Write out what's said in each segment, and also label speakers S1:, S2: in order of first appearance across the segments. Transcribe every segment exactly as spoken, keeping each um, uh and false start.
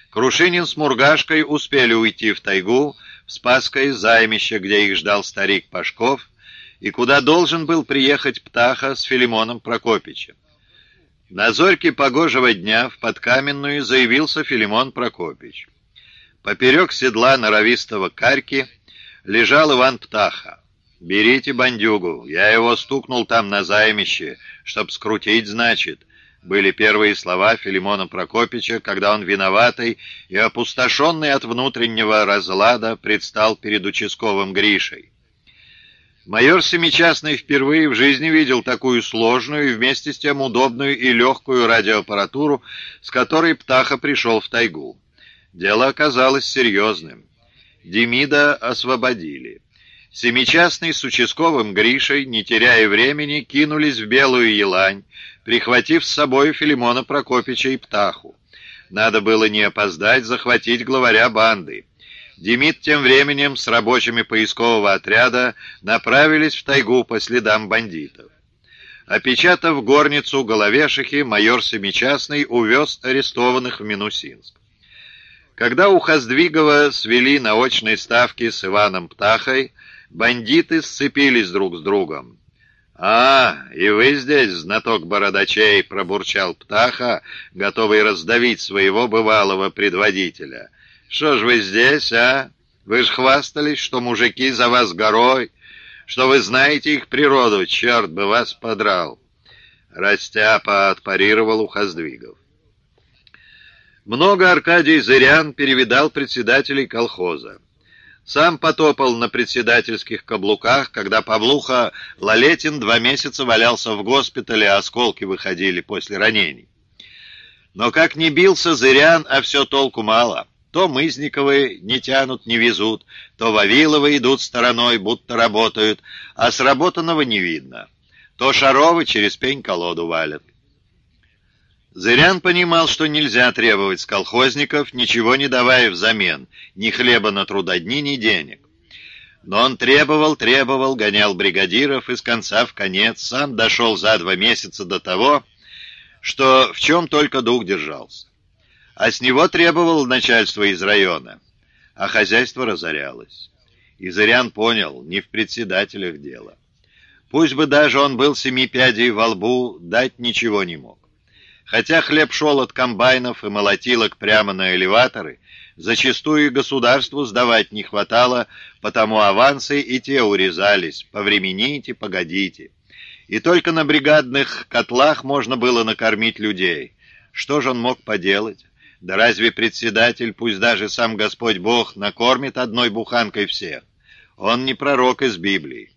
S1: Крушинин с Мургашкой успели уйти в тайгу, в Спасское займище, где их ждал старик Пашков, и куда должен был приехать Птаха с Филимоном Прокопичем. На зорьке погожего дня в Подкаменную заявился Филимон Прокопич. Поперек седла норовистого карьки лежал Иван Птаха. «Берите бандюгу, я его стукнул там на займище, чтоб скрутить, значит», были первые слова Филимона Прокопича, когда он виноватый и опустошенный от внутреннего разлада предстал перед участковым Гришей. Майор Семичастный впервые в жизни видел такую сложную и вместе с тем удобную и легкую радиоаппаратуру, с которой Птаха пришел в тайгу. Дело оказалось серьезным. Демида освободили. Семичастный с участковым Гришей, не теряя времени, кинулись в Белую Елань, прихватив с собой Филимона Прокопича и Птаху. Надо было не опоздать захватить главаря банды. Демид тем временем с рабочими поискового отряда направились в тайгу по следам бандитов. Опечатав горницу Головешихи, майор Семичастный увез арестованных в Минусинск. Когда у Хоздвигова свели на очной ставке с Иваном Птахой, бандиты сцепились друг с другом. «А, и вы здесь, знаток бородачей!» — пробурчал Птаха, готовый раздавить своего бывалого предводителя. «Что ж вы здесь, а? Вы ж хвастались, что мужики за вас горой, что вы знаете их природу, черт бы вас подрал!» Растяпа отпарировал у Хоздвигов. Много Аркадий Зырян перевидал председателей колхоза. Сам потопал на председательских каблуках, когда Павлуха Лалетин два месяца валялся в госпитале, а осколки выходили после ранений. Но как ни бился Зырян, а все толку мало. То Мызниковы не тянут, не везут, то Вавиловы идут стороной, будто работают, а сработанного не видно. То Шаровы через пень-колоду валят. Зырян понимал, что нельзя требовать с колхозников, ничего не давая взамен, ни хлеба на трудодни, ни денег. Но он требовал, требовал, гонял бригадиров и с конца в конец сам дошел за два месяца до того, что в чем только дух держался. А с него требовало начальство из района, а хозяйство разорялось. И Зырян понял, не в председателях дело. Пусть бы даже он был семи пядей во лбу, дать ничего не мог. Хотя хлеб шел от комбайнов и молотилок прямо на элеваторы, зачастую и государству сдавать не хватало, потому авансы и те урезались, повремените, погодите. И только на бригадных котлах можно было накормить людей. Что же он мог поделать? Да разве председатель, пусть даже сам Господь Бог, накормит одной буханкой всех? Он не пророк из Библии.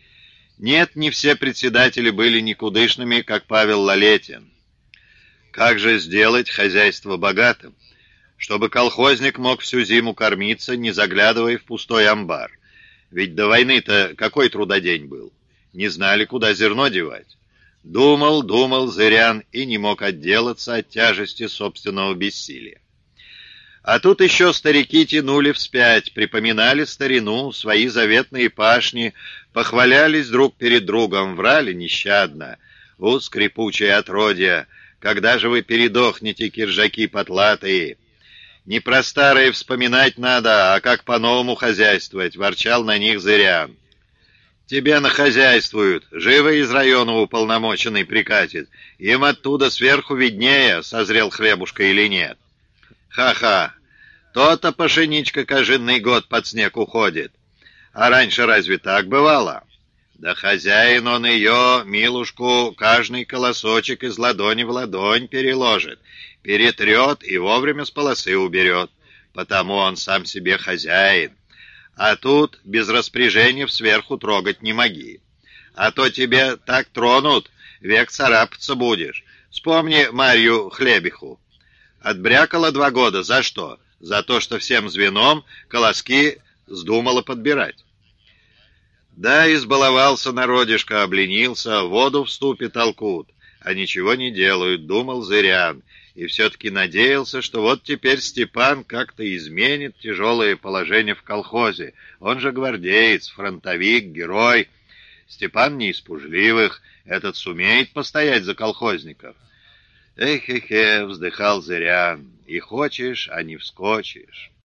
S1: Нет, не все председатели были никудышными, как Павел Лалетин. Как же сделать хозяйство богатым, чтобы колхозник мог всю зиму кормиться, не заглядывая в пустой амбар? Ведь до войны-то какой трудодень был? Не знали, куда зерно девать. Думал, думал Зырян и не мог отделаться от тяжести собственного бессилия. А тут еще старики тянули вспять, припоминали старину, свои заветные пашни, похвалялись друг перед другом, врали нещадно. «У, скрипучее отродье! Когда же вы передохнете, киржаки потлатые? Не про старое вспоминать надо, а как по-новому хозяйствовать», — ворчал на них Зырян. «Тебе нахозяйствуют, живо из района уполномоченный прикатит. Им оттуда сверху виднее, созрел хлебушка или нет». «Ха-ха! То-то пшеничка кожинный год под снег уходит. А раньше разве так бывало?» «Да хозяин он ее, милушку, каждый колосочек из ладони в ладонь переложит, перетрет и вовремя с полосы уберет. Потому он сам себе хозяин. А тут без распоряжения сверху трогать не моги. А то тебе так тронут, век царапаться будешь. Вспомни Марью Хлебиху. Отбрякала два года. За что? За то, что всем звеном колоски вздумала подбирать. Да, избаловался народишко, обленился, воду в ступе толкут, а ничего не делают, думал Зырян, и все-таки надеялся, что вот теперь Степан как-то изменит тяжелое положение в колхозе. Он же гвардеец, фронтовик, герой. Степан не из пужливых, этот сумеет постоять за колхозников. «Эх-эх-эх», — вздыхал Зырян, — и хочешь, а не вскочишь.